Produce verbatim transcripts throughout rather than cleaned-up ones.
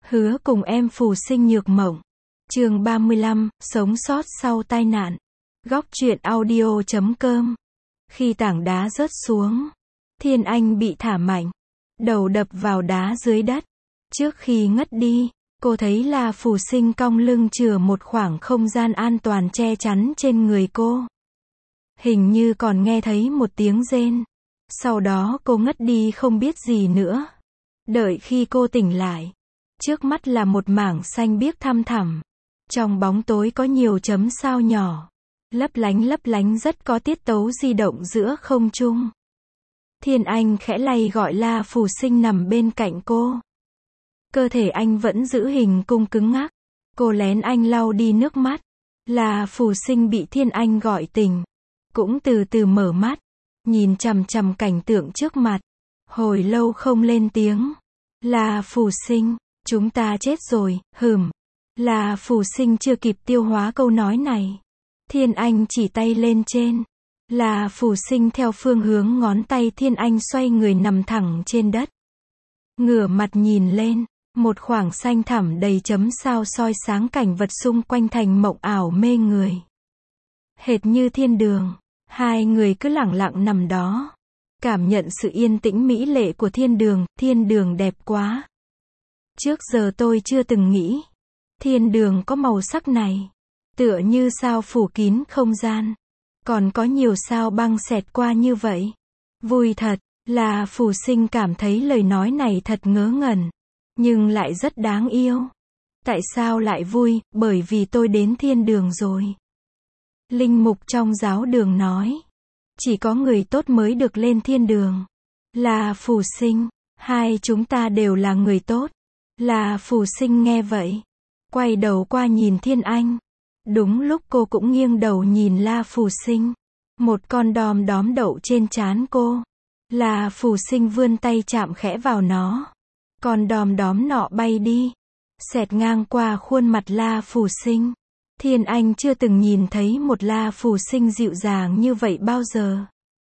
Hứa cùng em phù sinh nhược mộng. Chương ba mươi lăm, sống sót sau tai nạn. Góc truyện audio chấm com. Khi tảng đá rớt xuống, Thiên Anh bị thả mạnh, đầu đập vào đá dưới đất. Trước khi ngất đi, cô thấy La Phù Sinh cong lưng chừa một khoảng không gian an toàn che chắn trên người cô. Hình như còn nghe thấy một tiếng rên. Sau đó cô ngất đi không biết gì nữa. Đợi khi cô tỉnh lại, trước mắt là một mảng xanh biếc thăm thẳm. Trong bóng tối có nhiều chấm sao nhỏ, lấp lánh lấp lánh rất có tiết tấu di động giữa không trung. Thiên Anh khẽ lay gọi La Phù Sinh nằm bên cạnh cô. Cơ thể anh vẫn giữ hình cung cứng ngắc. Cô lén anh lau đi nước mắt. La Phù Sinh bị Thiên Anh gọi tỉnh, cũng từ từ mở mắt, nhìn chằm chằm cảnh tượng trước mặt. Hồi lâu không lên tiếng. La Phù Sinh, chúng ta chết rồi, hừm. La Phù Sinh chưa kịp tiêu hóa câu nói này. Thiên Anh chỉ tay lên trên. La Phù Sinh theo phương hướng ngón tay Thiên Anh xoay người nằm thẳng trên đất. Ngửa mặt nhìn lên, một khoảng xanh thẳm đầy chấm sao soi sáng cảnh vật xung quanh thành mộng ảo mê người. Hệt như thiên đường, hai người cứ lẳng lặng nằm đó, cảm nhận sự yên tĩnh mỹ lệ của thiên đường. Thiên đường đẹp quá. Trước giờ tôi chưa từng nghĩ thiên đường có màu sắc này, tựa như sao phủ kín không gian, còn có nhiều sao băng xẹt qua như vậy. Vui thật. La Phù Sinh cảm thấy lời nói này thật ngớ ngẩn, nhưng lại rất đáng yêu. Tại sao lại vui? Bởi vì tôi đến thiên đường rồi. Linh mục trong giáo đường nói, chỉ có người tốt mới được lên thiên đường. La Phù Sinh, hai chúng ta đều là người tốt. La Phù Sinh nghe vậy, quay đầu qua nhìn Thiên Anh. Đúng lúc cô cũng nghiêng đầu nhìn La Phù Sinh, một con đom đóm đậu trên trán cô. La Phù Sinh vươn tay chạm khẽ vào nó. Con đom đóm nọ bay đi, xẹt ngang qua khuôn mặt La Phù Sinh. Thiên Anh chưa từng nhìn thấy một La Phù Sinh dịu dàng như vậy bao giờ.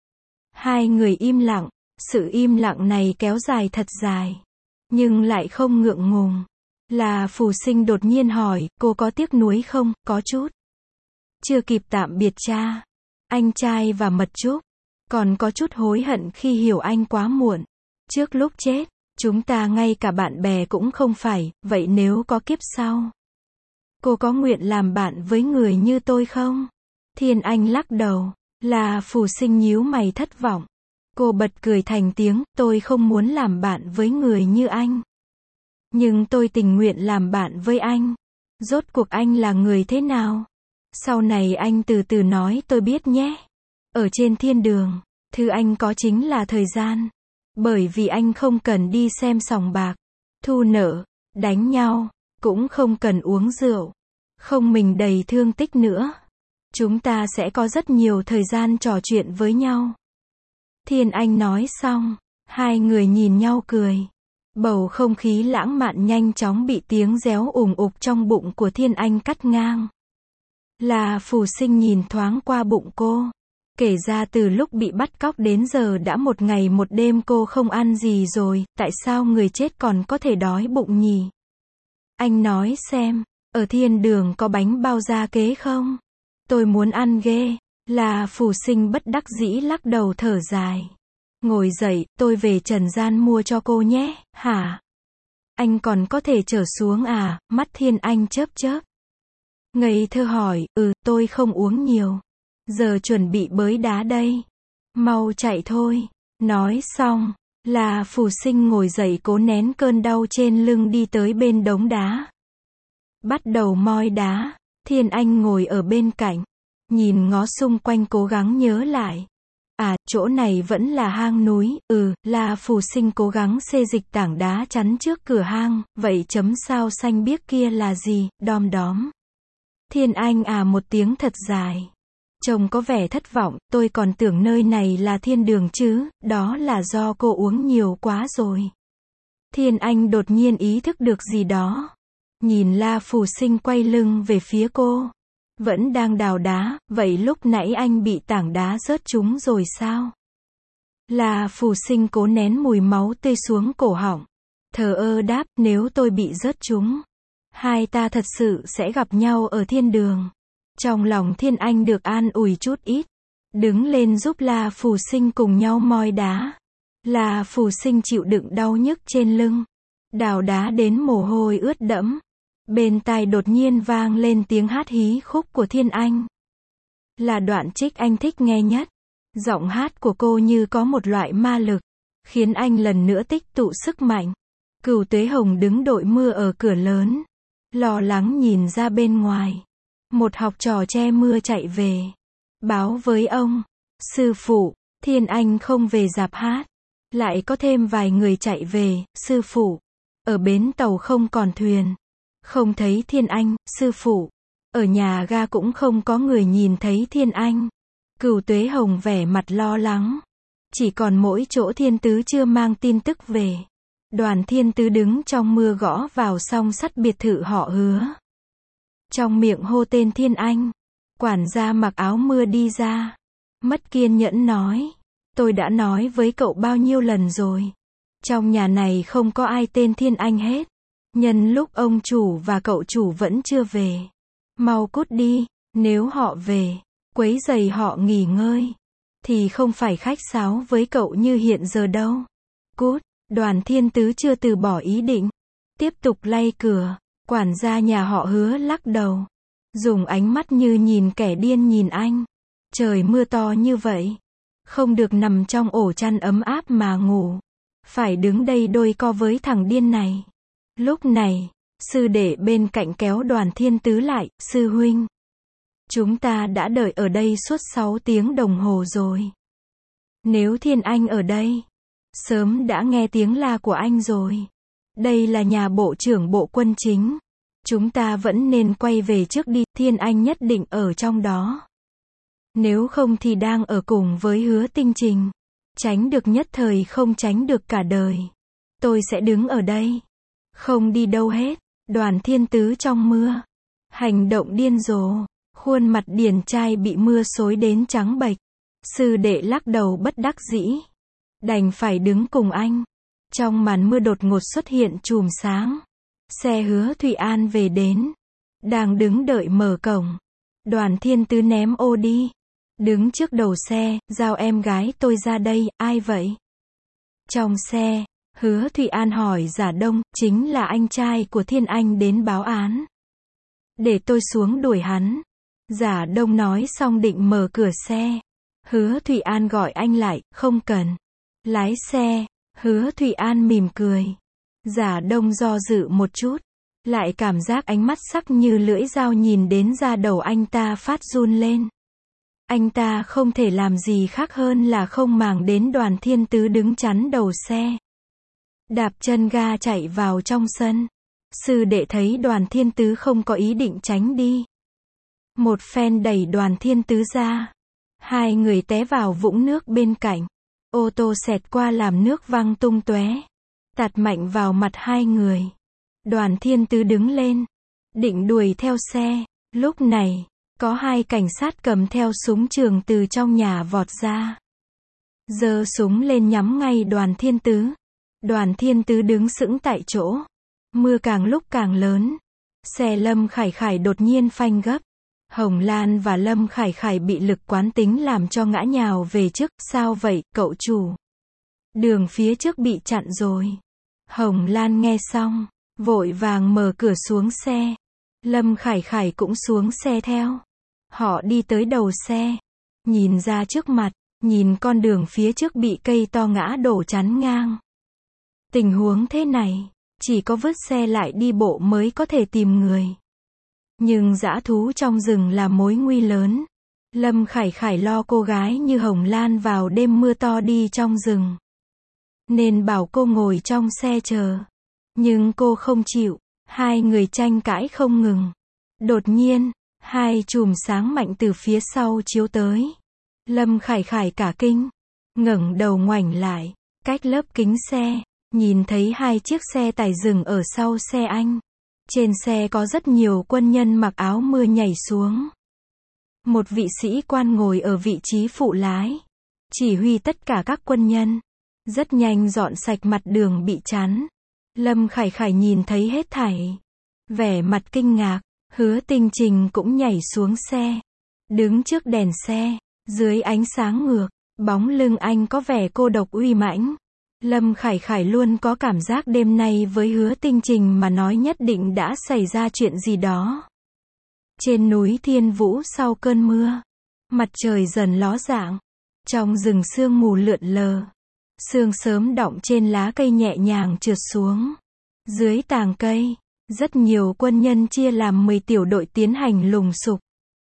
Hai người im lặng, sự im lặng này kéo dài thật dài, nhưng lại không ngượng ngùng. La Phù Sinh đột nhiên hỏi, cô có tiếc nuối không? Có chút. Chưa kịp tạm biệt cha, anh trai và Mật Trúc, còn có chút hối hận khi hiểu anh quá muộn. Trước lúc chết, chúng ta ngay cả bạn bè cũng không phải, vậy nếu có kiếp sau, cô có nguyện làm bạn với người như tôi không? Thiên Anh lắc đầu. La Phù Sinh nhíu mày thất vọng. Cô bật cười thành tiếng, tôi không muốn làm bạn với người như anh. Nhưng tôi tình nguyện làm bạn với anh. Rốt cuộc anh là người thế nào? Sau này anh từ từ nói tôi biết nhé. Ở trên thiên đường, thứ anh có chính là thời gian. Bởi vì anh không cần đi xem sòng bạc, thu nợ, đánh nhau, cũng không cần uống rượu, không mình đầy thương tích nữa. Chúng ta sẽ có rất nhiều thời gian trò chuyện với nhau. Thiên Anh nói xong, hai người nhìn nhau cười. Bầu không khí lãng mạn nhanh chóng bị tiếng réo ùng ục trong bụng của Thiên Anh cắt ngang. La Phù Sinh nhìn thoáng qua bụng cô. Kể ra từ lúc bị bắt cóc đến giờ đã một ngày một đêm cô không ăn gì rồi, tại sao người chết còn có thể đói bụng nhỉ? Anh nói xem, ở thiên đường có bánh bao da kế không? Tôi muốn ăn ghê. La Phù Sinh bất đắc dĩ lắc đầu thở dài. Ngồi dậy, tôi về trần gian mua cho cô nhé. Hả? Anh còn có thể trở xuống à? Mắt Thiên Anh chớp chớp. Ngây thơ hỏi, ừ, tôi không uống nhiều. Giờ chuẩn bị bới đá đây. Mau chạy thôi. Nói xong, La Phù Sinh ngồi dậy cố nén cơn đau trên lưng đi tới bên đống đá. Bắt đầu moi đá. Thiên Anh ngồi ở bên cạnh, nhìn ngó xung quanh cố gắng nhớ lại. À, chỗ này vẫn là hang núi. Ừ, La Phù Sinh cố gắng xê dịch tảng đá chắn trước cửa hang. Vậy chấm sao xanh biếc kia là gì? Đom đóm. Thiên Anh à một tiếng thật dài. Trông có vẻ thất vọng, tôi còn tưởng nơi này là thiên đường chứ, đó là do cô uống nhiều quá rồi. Thiên Anh đột nhiên ý thức được gì đó. Nhìn La Phù Sinh quay lưng về phía cô. Vẫn đang đào đá, vậy lúc nãy anh bị tảng đá rớt trúng rồi sao? La Phù Sinh cố nén mùi máu tươi xuống cổ họng. thờ ơ đáp, nếu tôi bị rớt chúng, hai ta thật sự sẽ gặp nhau ở thiên đường. Trong lòng Thiên Anh được an ủi chút ít, đứng lên giúp La Phù Sinh cùng nhau moi đá. La Phù Sinh chịu đựng đau nhức trên lưng, đào đá đến mồ hôi ướt đẫm. Bên tai đột nhiên vang lên tiếng hát hí khúc của Thiên Anh. Là đoạn trích anh thích nghe nhất. Giọng hát của cô như có một loại ma lực, khiến anh lần nữa tích tụ sức mạnh. Cửu Tuế Hồng đứng đội mưa ở cửa lớn, lo lắng nhìn ra bên ngoài. Một học trò che mưa chạy về, báo với ông, sư phụ, Thiên Anh không về rạp hát. Lại có thêm vài người chạy về, sư phụ, ở bến tàu không còn thuyền, không thấy Thiên Anh, sư phụ, ở nhà ga cũng không có người nhìn thấy Thiên Anh. Cửu Tuế Hồng vẻ mặt lo lắng, chỉ còn mỗi chỗ Thiên Tứ chưa mang tin tức về. Đoàn Thiên Tứ đứng trong mưa gõ vào song sắt biệt thự họ Hứa. Trong miệng hô tên Thiên Anh, quản gia mặc áo mưa đi ra, mất kiên nhẫn nói, tôi đã nói với cậu bao nhiêu lần rồi, trong nhà này không có ai tên Thiên Anh hết. Nhân lúc ông chủ và cậu chủ vẫn chưa về, mau cút đi, nếu họ về, quấy rầy họ nghỉ ngơi, thì không phải khách sáo với cậu như hiện giờ đâu. Cút. Đoàn Thiên Tứ chưa từ bỏ ý định, tiếp tục lay cửa. Quản gia nhà họ Hứa lắc đầu, dùng ánh mắt như nhìn kẻ điên nhìn anh. Trời mưa to như vậy, không được nằm trong ổ chăn ấm áp mà ngủ, phải đứng đây đôi co với thằng điên này. Lúc này, sư đệ bên cạnh kéo Đoàn Thiên Tứ lại, sư huynh, chúng ta đã đợi ở đây suốt sáu tiếng đồng hồ rồi. Nếu Thiên Anh ở đây, sớm đã nghe tiếng la của anh rồi. Đây là nhà bộ trưởng bộ quân chính. Chúng ta vẫn nên quay về trước đi, Thiên Anh nhất định ở trong đó. Nếu không thì đang ở cùng với Hứa Tinh Trình. Tránh được nhất thời không tránh được cả đời. Tôi sẽ đứng ở đây, không đi đâu hết. Đoàn Thiên Tứ trong mưa, hành động điên rồ, khuôn mặt điển trai bị mưa xối đến trắng bệch. Sư đệ lắc đầu bất đắc dĩ, đành phải đứng cùng anh. Trong màn mưa đột ngột xuất hiện chùm sáng. Xe Hứa Thụy An về đến, đang đứng đợi mở cổng. Đoàn Thiên Tứ ném ô đi, đứng trước đầu xe, giao em gái tôi ra đây, ai vậy? Trong xe, Hứa Thụy An hỏi Giả Đông, chính là anh trai của Thiên Anh đến báo án. Để tôi xuống đuổi hắn. Giả Đông nói xong định mở cửa xe. Hứa Thụy An gọi anh lại, không cần. Lái xe. Hứa Thụy An mỉm cười. Giả Đông do dự một chút, lại cảm giác ánh mắt sắc như lưỡi dao nhìn đến da đầu anh ta phát run lên. Anh ta không thể làm gì khác hơn là không màng đến Đoàn Thiên Tứ đứng chắn đầu xe. Đạp chân ga chạy vào trong sân. Sư đệ thấy Đoàn Thiên Tứ không có ý định tránh đi, một phen đẩy Đoàn Thiên Tứ ra. Hai người té vào vũng nước bên cạnh. Ô tô xẹt qua làm nước văng tung tóe, tạt mạnh vào mặt hai người. Đoàn Thiên Tứ đứng lên, định đuổi theo xe. Lúc này, có hai cảnh sát cầm theo súng trường từ trong nhà vọt ra, giơ súng lên nhắm ngay Đoàn Thiên Tứ. Đoàn Thiên Tứ đứng sững tại chỗ. Mưa càng lúc càng lớn. Xe Lâm Khải Khải đột nhiên phanh gấp. Hồng Lan và Lâm Khải Khải bị lực quán tính làm cho ngã nhào về trước. Sao vậy, cậu chủ? Đường phía trước bị chặn rồi. Hồng Lan nghe xong, vội vàng mở cửa xuống xe. Lâm Khải Khải cũng xuống xe theo. Họ đi tới đầu xe, nhìn ra trước mặt, nhìn con đường phía trước bị cây to ngã đổ chắn ngang. Tình huống thế này, chỉ có vứt xe lại đi bộ mới có thể tìm người. Nhưng dã thú trong rừng là mối nguy lớn. Lâm Khải Khải lo cô gái như Hồng Lan vào đêm mưa to đi trong rừng, nên bảo cô ngồi trong xe chờ. Nhưng cô không chịu. Hai người tranh cãi không ngừng. Đột nhiên, hai chùm sáng mạnh từ phía sau chiếu tới. Lâm Khải Khải cả kinh, ngẩng đầu ngoảnh lại, cách lớp kính xe, nhìn thấy hai chiếc xe tải dừng ở sau xe anh. Trên xe có rất nhiều quân nhân mặc áo mưa nhảy xuống. Một vị sĩ quan ngồi ở vị trí phụ lái, chỉ huy tất cả các quân nhân. Rất nhanh dọn sạch mặt đường bị chắn. Lâm Khải Khải nhìn thấy hết thảy. Vẻ mặt kinh ngạc, Hứa Tinh Trình cũng nhảy xuống xe. Đứng trước đèn xe, dưới ánh sáng ngược, bóng lưng anh có vẻ cô độc uy mãnh. Lâm Khải Khải luôn có cảm giác đêm nay với Hứa Tinh Trình mà nói nhất định đã xảy ra chuyện gì đó. Trên núi Thiên Vũ sau cơn mưa, mặt trời dần ló dạng. Trong rừng sương mù lượn lờ, sương sớm đọng trên lá cây nhẹ nhàng trượt xuống. Dưới tàng cây, rất nhiều quân nhân chia làm mười tiểu đội tiến hành lùng sục.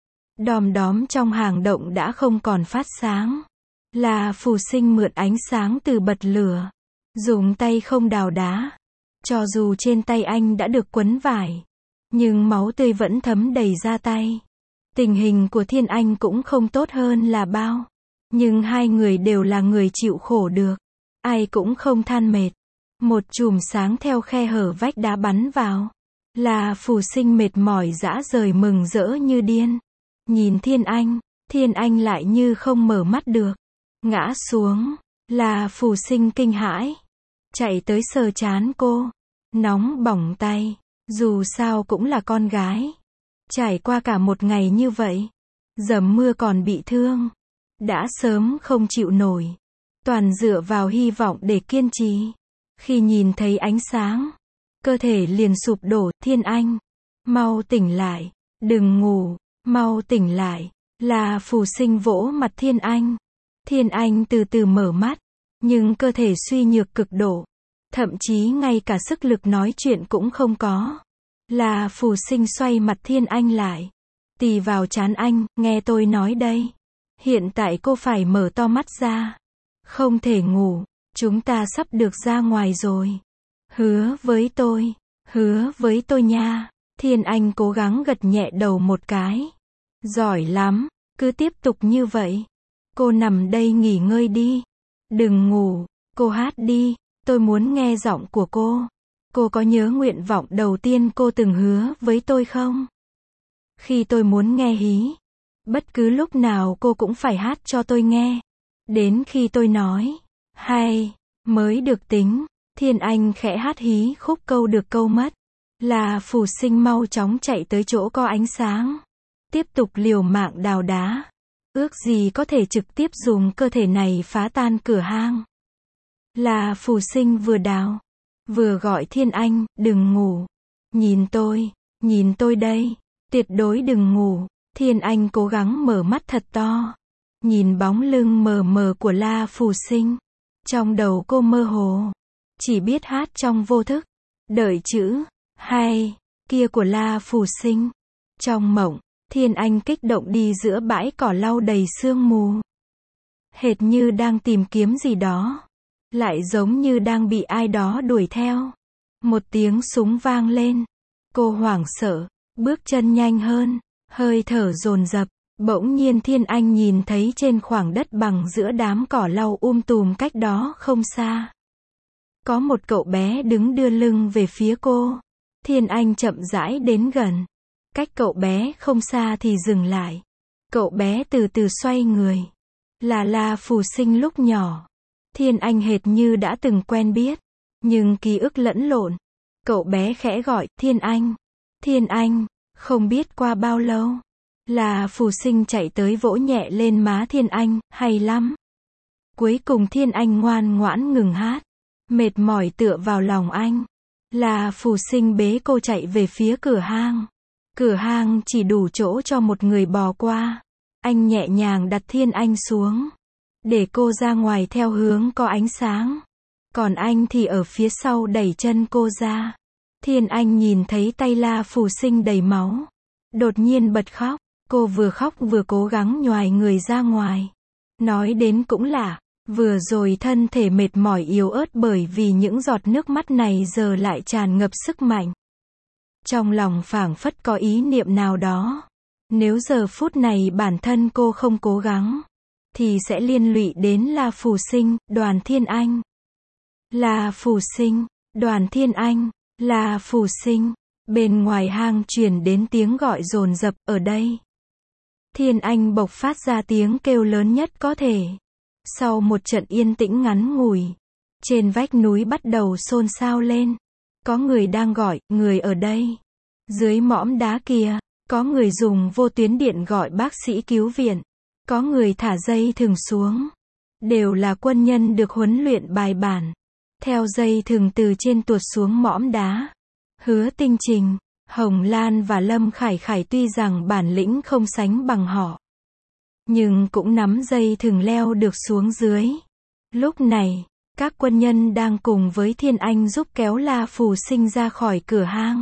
Đom đóm trong hang động đã không còn phát sáng. Là Phù Sinh mượn ánh sáng từ bật lửa, dùng tay không đào đá. Cho dù trên tay anh đã được quấn vải, nhưng máu tươi vẫn thấm đầy da tay. Tình hình của Thiên Anh cũng không tốt hơn là bao. Nhưng hai người đều là người chịu khổ được. Ai cũng không than mệt. Một chùm sáng theo khe hở vách đá bắn vào. Là Phù Sinh mệt mỏi rã rời mừng rỡ như điên. Nhìn Thiên Anh, Thiên Anh lại như không mở mắt được. Ngã xuống. Là Phù Sinh kinh hãi. Chạy tới sờ trán cô. Nóng bỏng tay. Dù sao cũng là con gái. Trải qua cả một ngày như vậy. Dầm mưa còn bị thương. Đã sớm không chịu nổi. Toàn dựa vào hy vọng để kiên trì. Khi nhìn thấy ánh sáng, cơ thể liền sụp đổ. Thiên Anh, mau tỉnh lại. Đừng ngủ, mau tỉnh lại. Là Phù Sinh vỗ mặt Thiên Anh. Thiên Anh từ từ mở mắt. Nhưng cơ thể suy nhược cực độ. Thậm chí ngay cả sức lực nói chuyện cũng không có. Là Phù Sinh xoay mặt Thiên Anh lại. Tì vào trán anh, nghe tôi nói đây. Hiện tại cô phải mở to mắt ra. Không thể ngủ, chúng ta sắp được ra ngoài rồi. Hứa với tôi, hứa với tôi nha. Thiên Anh cố gắng gật nhẹ đầu một cái. Giỏi lắm, cứ tiếp tục như vậy. Cô nằm đây nghỉ ngơi đi. Đừng ngủ, cô hát đi, tôi muốn nghe giọng của cô. Cô có nhớ nguyện vọng đầu tiên cô từng hứa với tôi không? Khi tôi muốn nghe hí, bất cứ lúc nào cô cũng phải hát cho tôi nghe. Đến khi tôi nói, hay, mới được tính. Thiên Anh khẽ hát hí khúc câu được câu mất. Là Phù Sinh mau chóng chạy tới chỗ có ánh sáng. Tiếp tục liều mạng đào đá. Ước gì có thể trực tiếp dùng cơ thể này phá tan cửa hang. Là Phù Sinh vừa đào, vừa gọi Thiên Anh, đừng ngủ. Nhìn tôi, nhìn tôi đây. Tuyệt đối đừng ngủ. Thiên Anh cố gắng mở mắt thật to. Nhìn bóng lưng mờ mờ của La Phù Sinh. Trong đầu cô mơ hồ. Chỉ biết hát trong vô thức. Đợi chữ, hay, kia của La Phù Sinh. Trong mộng, Thiên Anh kích động đi giữa bãi cỏ lau đầy sương mù. Hệt như đang tìm kiếm gì đó. Lại giống như đang bị ai đó đuổi theo. Một tiếng súng vang lên. Cô hoảng sợ, bước chân nhanh hơn, hơi thở dồn dập. Bỗng nhiên Thiên Anh nhìn thấy trên khoảng đất bằng giữa đám cỏ lau um tùm cách đó không xa. Có một cậu bé đứng đưa lưng về phía cô. Thiên Anh chậm rãi đến gần. Cách cậu bé không xa thì dừng lại. Cậu bé từ từ xoay người. Là La Phù Sinh lúc nhỏ. Thiên Anh hệt như đã từng quen biết. Nhưng ký ức lẫn lộn. Cậu bé khẽ gọi, Thiên Anh. Thiên Anh, không biết qua bao lâu. Là Phù Sinh chạy tới vỗ nhẹ lên má Thiên Anh, hay lắm. Cuối cùng Thiên Anh ngoan ngoãn ngừng hát. Mệt mỏi tựa vào lòng anh. Là Phù Sinh bế cô chạy về phía cửa hang. Cửa hang chỉ đủ chỗ cho một người bò qua. Anh nhẹ nhàng đặt Thiên Anh xuống. Để cô ra ngoài theo hướng có ánh sáng. Còn anh thì ở phía sau đẩy chân cô ra. Thiên Anh nhìn thấy tay La Phù Sinh đầy máu. Đột nhiên bật khóc. Cô vừa khóc vừa cố gắng nhoài người ra ngoài. Nói đến cũng lạ. Vừa rồi thân thể mệt mỏi yếu ớt bởi vì những giọt nước mắt này giờ lại tràn ngập sức mạnh. Trong lòng phảng phất có ý niệm nào đó. Nếu giờ phút này bản thân cô không cố gắng, thì sẽ liên lụy đến La Phù Sinh, Đoàn Thiên Anh. La Phù Sinh, Đoàn Thiên Anh, La Phù Sinh. Bên ngoài hang truyền đến tiếng gọi dồn dập, ở đây. Thiên Anh bộc phát ra tiếng kêu lớn nhất có thể. Sau một trận yên tĩnh ngắn ngủi, trên vách núi bắt đầu xôn xao lên. Có người đang gọi, người ở đây. Dưới mỏm đá kia, có người dùng vô tuyến điện gọi bác sĩ cứu viện. Có người thả dây thừng xuống. Đều là quân nhân được huấn luyện bài bản. Theo dây thừng từ trên tuột xuống mỏm đá. Hứa Tinh Trình, Hồng Lan và Lâm Khải Khải tuy rằng bản lĩnh không sánh bằng họ, nhưng cũng nắm dây thừng leo được xuống dưới. Lúc này, các quân nhân đang cùng với Thiên Anh giúp kéo La Phù Sinh ra khỏi cửa hang.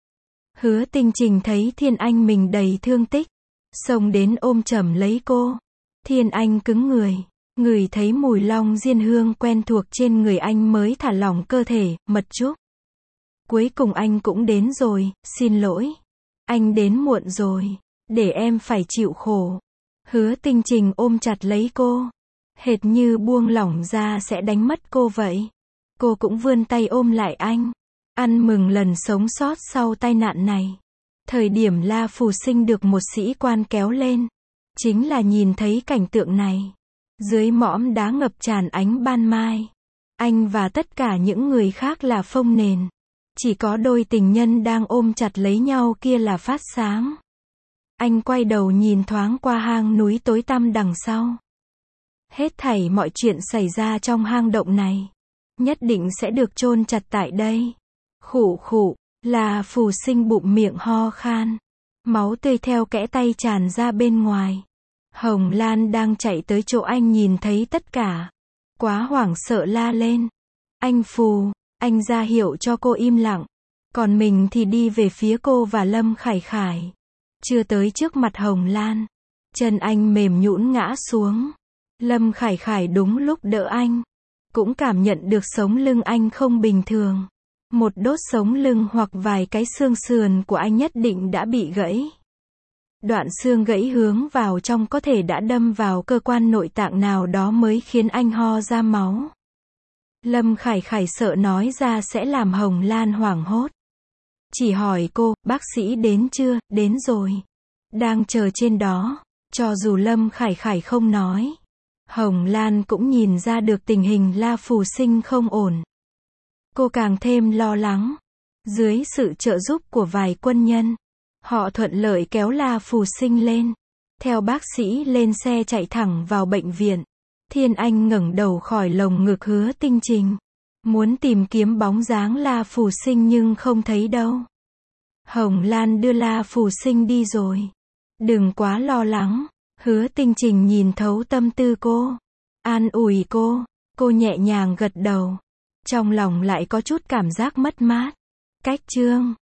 Hứa Tinh Trình thấy Thiên Anh mình đầy thương tích, xông đến ôm chầm lấy cô. Thiên Anh cứng người, ngửi thấy mùi long diên hương quen thuộc trên người anh mới thả lỏng cơ thể, Mật Trúc. Cuối cùng anh cũng đến rồi, xin lỗi. Anh đến muộn rồi, để em phải chịu khổ. Hứa Tinh Trình ôm chặt lấy cô, hệt như buông lỏng ra sẽ đánh mất cô vậy. Cô cũng vươn tay ôm lại anh, ăn mừng lần sống sót sau tai nạn này. Thời điểm La Phù Sinh được một sĩ quan kéo lên, chính là nhìn thấy cảnh tượng này. Dưới mỏm đá ngập tràn ánh ban mai, anh và tất cả những người khác là phông nền. Chỉ có đôi tình nhân đang ôm chặt lấy nhau kia là phát sáng. Anh quay đầu nhìn thoáng qua hang núi tối tăm đằng sau. Hết thảy mọi chuyện xảy ra trong hang động này, nhất định sẽ được chôn chặt tại đây. Khụ khụ, là Phù Sinh bụng miệng ho khan. Máu tươi theo kẽ tay tràn ra bên ngoài. Hồng Lan đang chạy tới chỗ anh nhìn thấy tất cả. Quá hoảng sợ la lên. Anh Phù, anh ra hiệu cho cô im lặng. Còn mình thì đi về phía cô và Lâm Khải Khải. Chưa tới trước mặt Hồng Lan, chân anh mềm nhũn ngã xuống. Lâm Khải Khải đúng lúc đỡ anh, cũng cảm nhận được sống lưng anh không bình thường. Một đốt sống lưng hoặc vài cái xương sườn của anh nhất định đã bị gãy. Đoạn xương gãy hướng vào trong có thể đã đâm vào cơ quan nội tạng nào đó mới khiến anh ho ra máu. Lâm Khải Khải sợ nói ra sẽ làm Hồng Lan hoảng hốt. Chỉ hỏi cô, bác sĩ đến chưa? Đến rồi. Đang chờ trên đó. Cho dù Lâm Khải Khải không nói, Hồng Lan cũng nhìn ra được tình hình La Phù Sinh không ổn. Cô càng thêm lo lắng. Dưới sự trợ giúp của vài quân nhân, họ thuận lợi kéo La Phù Sinh lên. Theo bác sĩ lên xe chạy thẳng vào bệnh viện. Thiên Anh ngẩng đầu khỏi lồng ngực Hứa Tinh Trình, muốn tìm kiếm bóng dáng La Phù Sinh nhưng không thấy đâu. Hồng Lan đưa La Phù Sinh đi rồi. Đừng quá lo lắng. Hứa Tinh Trình nhìn thấu tâm tư cô, an ủi cô. Cô nhẹ nhàng gật đầu, trong lòng lại có chút cảm giác mất mát. Cách chương